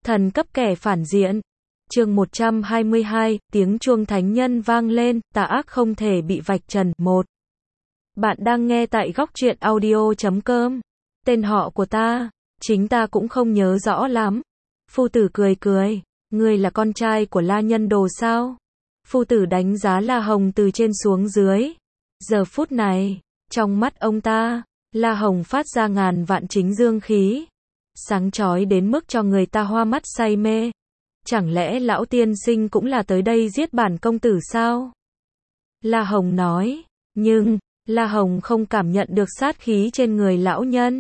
Thần cấp kẻ phản diện. Chương 122, tiếng chuông thánh nhân vang lên, tà ác không thể bị vạch trần. 1. Bạn đang nghe tại góc truyện audio.com. Tên họ của ta, chính ta cũng không nhớ rõ lắm. Phu tử cười cười, ngươi là con trai của La Nhân Đồ sao? Phu tử đánh giá La Hồng từ trên xuống dưới. Giờ phút này, trong mắt ông ta, La Hồng phát ra ngàn vạn chính dương khí, sáng chói đến mức cho người ta hoa mắt say mê. Chẳng lẽ lão tiên sinh cũng là tới đây giết bản công tử sao? La Hồng nói, nhưng La Hồng không cảm nhận được sát khí trên người lão nhân.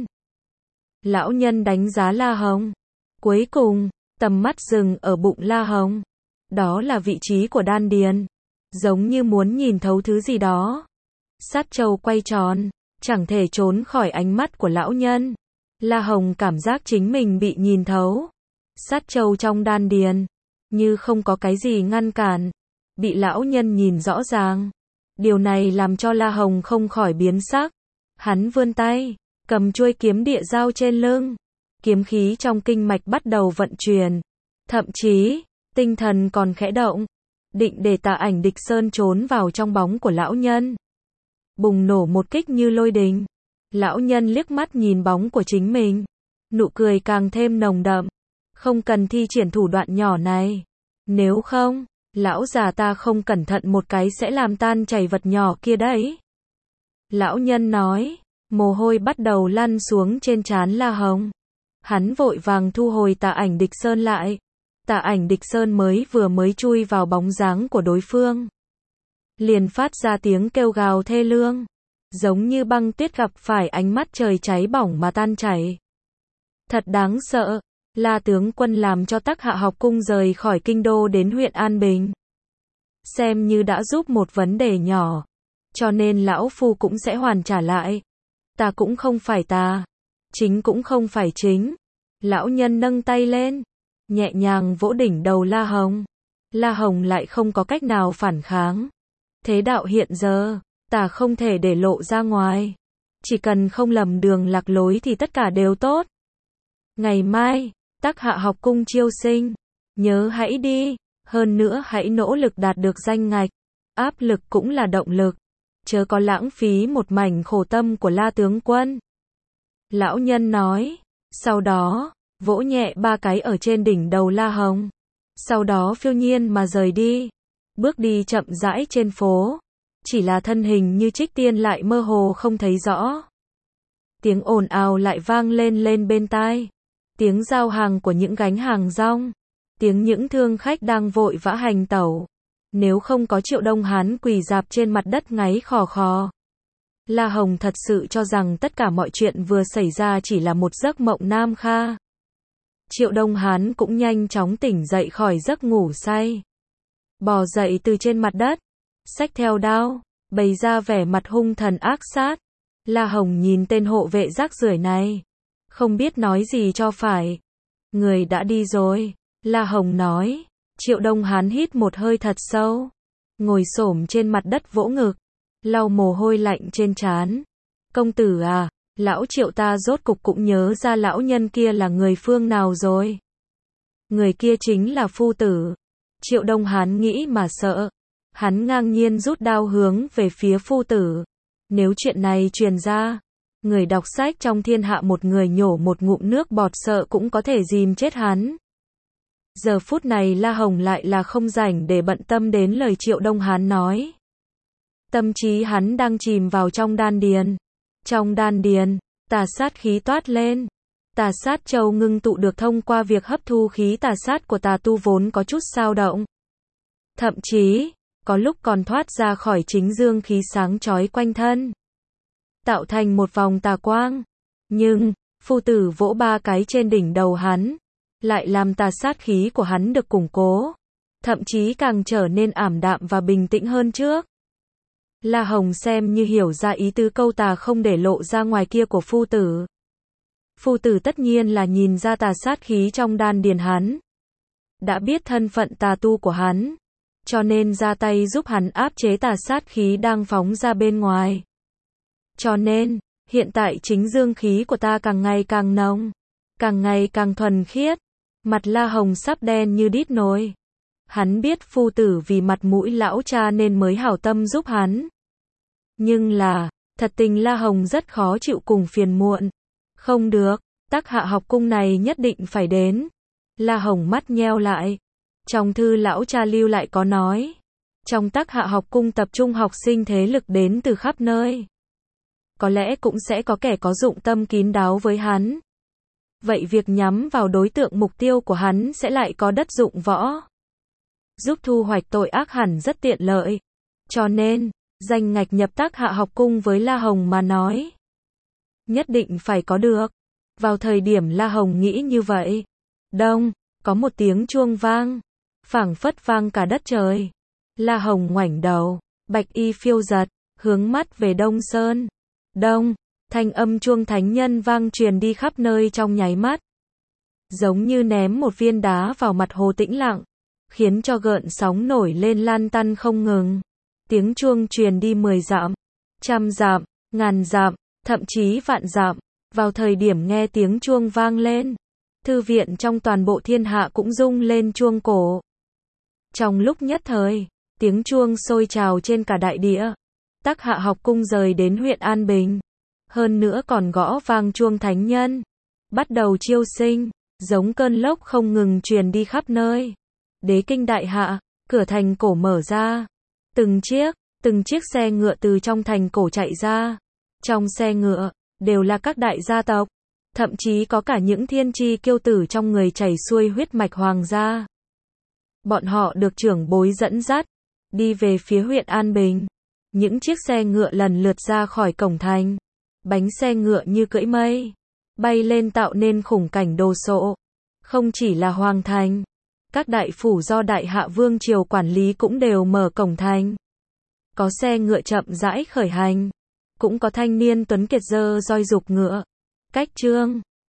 Lão nhân đánh giá La Hồng. Cuối cùng, tầm mắt dừng ở bụng La Hồng. Đó là vị trí của đan điền. Giống như muốn nhìn thấu thứ gì đó. Sát châu quay tròn, chẳng thể trốn khỏi ánh mắt của lão nhân. La Hồng cảm giác chính mình bị nhìn thấu. Sát châu trong đan điền, như không có cái gì ngăn cản, bị lão nhân nhìn rõ ràng. Điều này làm cho La Hồng không khỏi biến sắc. Hắn vươn tay, cầm chuôi kiếm địa dao trên lưng. Kiếm khí trong kinh mạch bắt đầu vận chuyển. Thậm chí, tinh thần còn khẽ động, định để Tà Ảnh Địch Sơn trốn vào trong bóng của lão nhân. Bùng nổ một kích như lôi đình. Lão nhân liếc mắt nhìn bóng của chính mình. Nụ cười càng thêm nồng đậm. Không cần thi triển thủ đoạn nhỏ này. Nếu không, lão già ta không cẩn thận một cái sẽ làm tan chảy vật nhỏ kia đấy. Lão nhân nói, mồ hôi bắt đầu lăn xuống trên trán La Hồng. Hắn vội vàng thu hồi Tà Ảnh Địch Sơn lại. Tà Ảnh Địch Sơn mới chui vào bóng dáng của đối phương, liền phát ra tiếng kêu gào thê lương, giống như băng tuyết gặp phải ánh mắt trời cháy bỏng mà tan chảy. Thật đáng sợ. La tướng quân làm cho Tắc Hạ học cung rời khỏi kinh đô đến huyện An Bình. Xem như đã giúp một vấn đề nhỏ, cho nên lão phu cũng sẽ hoàn trả lại. Ta cũng không phải ta, chính cũng không phải chính. Lão nhân nâng tay lên, nhẹ nhàng vỗ đỉnh đầu La Hồng. La Hồng lại không có cách nào phản kháng. Thế đạo hiện giờ, ta không thể để lộ ra ngoài. Chỉ cần không lầm đường lạc lối thì tất cả đều tốt. Ngày mai, Tắc Hạ học cung chiêu sinh. Nhớ hãy đi, hơn nữa hãy nỗ lực đạt được danh ngạch. Áp lực cũng là động lực. Chớ có lãng phí một mảnh khổ tâm của La tướng quân. Lão nhân nói, sau đó, vỗ nhẹ 3 cái ở trên đỉnh đầu La Hồng. Sau đó phiêu nhiên mà rời đi. Bước đi chậm rãi trên phố. Chỉ là thân hình như trích tiên lại mơ hồ không thấy rõ. Tiếng ồn ào lại vang lên bên tai. Tiếng giao hàng của những gánh hàng rong. Tiếng những thương khách đang vội vã hành tẩu. Nếu không có Triệu Đông Hán quỳ rạp trên mặt đất ngáy khò khò. La Hồng thật sự cho rằng tất cả mọi chuyện vừa xảy ra chỉ là một giấc mộng nam kha. Triệu Đông Hán cũng nhanh chóng tỉnh dậy khỏi giấc ngủ say. Bò dậy từ trên mặt đất, xách theo đao, bày ra vẻ mặt hung thần ác sát. La Hồng nhìn tên hộ vệ rác rưởi này, không biết nói gì cho phải. Người đã đi rồi, La Hồng nói. Triệu Đông Hán hít một hơi thật sâu, ngồi xổm trên mặt đất vỗ ngực, lau mồ hôi lạnh trên trán. Công tử à, lão Triệu ta rốt cục cũng nhớ ra lão nhân kia là người phương nào rồi. Người kia chính là phu tử. Triệu Đông Hán nghĩ mà sợ. Hắn ngang nhiên rút đao hướng về phía phu tử. Nếu chuyện này truyền ra, người đọc sách trong thiên hạ một người nhổ một ngụm nước bọt sợ cũng có thể dìm chết hắn. Giờ phút này La Hồng lại là không rảnh để bận tâm đến lời Triệu Đông Hán nói. Tâm trí hắn đang chìm vào trong đan điền. Trong đan điền, tà sát khí toát lên. Tà sát châu ngưng tụ được thông qua việc hấp thu khí tà sát của tà tu vốn có chút dao động. Thậm chí, có lúc còn thoát ra khỏi chính dương khí sáng chói quanh thân, tạo thành một vòng tà quang. Nhưng, phu tử vỗ 3 cái trên đỉnh đầu hắn, lại làm tà sát khí của hắn được củng cố, thậm chí càng trở nên ảm đạm và bình tĩnh hơn trước. La Hồng xem như hiểu ra ý tứ câu tà không để lộ ra ngoài kia của phu tử. Phu tử tất nhiên là nhìn ra tà sát khí trong đan điền hắn, đã biết thân phận tà tu của hắn, cho nên ra tay giúp hắn áp chế tà sát khí đang phóng ra bên ngoài. Cho nên, hiện tại chính dương khí của ta càng ngày càng nồng, càng ngày càng thuần khiết. Mặt La Hồng sắp đen như đít nồi. Hắn biết phu tử vì mặt mũi lão cha nên mới hảo tâm giúp hắn. Nhưng là, thật tình La Hồng rất khó chịu cùng phiền muộn. Không được, Tắc Hạ học cung này nhất định phải đến. La Hồng mắt nheo lại. Trong thư lão cha lưu lại có nói. Trong Tắc Hạ học cung tập trung học sinh thế lực đến từ khắp nơi. Có lẽ cũng sẽ có kẻ có dụng tâm kín đáo với hắn. Vậy việc nhắm vào đối tượng mục tiêu của hắn sẽ lại có đất dụng võ. Giúp thu hoạch tội ác hẳn rất tiện lợi. Cho nên, danh ngạch nhập Tắc Hạ học cung với La Hồng mà nói. Nhất định phải có được. Vào thời điểm La Hồng nghĩ như vậy. Đông, có một tiếng chuông vang. Phảng phất vang cả đất trời. La Hồng ngoảnh đầu, bạch y phiêu giật, hướng mắt về Đông Sơn. Đông, thanh âm chuông thánh nhân vang truyền đi khắp nơi trong nháy mắt. Giống như ném một viên đá vào mặt hồ tĩnh lặng, khiến cho gợn sóng nổi lên lan tăn không ngừng. Tiếng chuông truyền đi 10 dặm, 100 dặm, 1000 dặm, thậm chí vạn dặm. Vào thời điểm nghe tiếng chuông vang lên, thư viện trong toàn bộ thiên hạ cũng rung lên chuông cổ. Trong lúc nhất thời, tiếng chuông sôi trào trên cả đại địa. Tắc Hạ học cung rời đến huyện An Bình. Hơn nữa còn gõ vang chuông thánh nhân. Bắt đầu chiêu sinh, giống cơn lốc không ngừng truyền đi khắp nơi. Đế kinh đại hạ, cửa thành cổ mở ra. Từng chiếc xe ngựa từ trong thành cổ chạy ra. Trong xe ngựa, đều là các đại gia tộc. Thậm chí có cả những thiên chi kiêu tử trong người chảy xuôi huyết mạch hoàng gia. Bọn họ được trưởng bối dẫn dắt, đi về phía huyện An Bình. Những chiếc xe ngựa lần lượt ra khỏi cổng thành. Bánh xe ngựa như cưỡi mây, bay lên tạo nên khung cảnh đồ sộ. Không chỉ là hoàng thành, các đại phủ do Đại Hạ Vương triều quản lý cũng đều mở cổng thành. Có xe ngựa chậm rãi khởi hành, cũng có thanh niên tuấn kiệt giơ roi giục ngựa. Cách trương,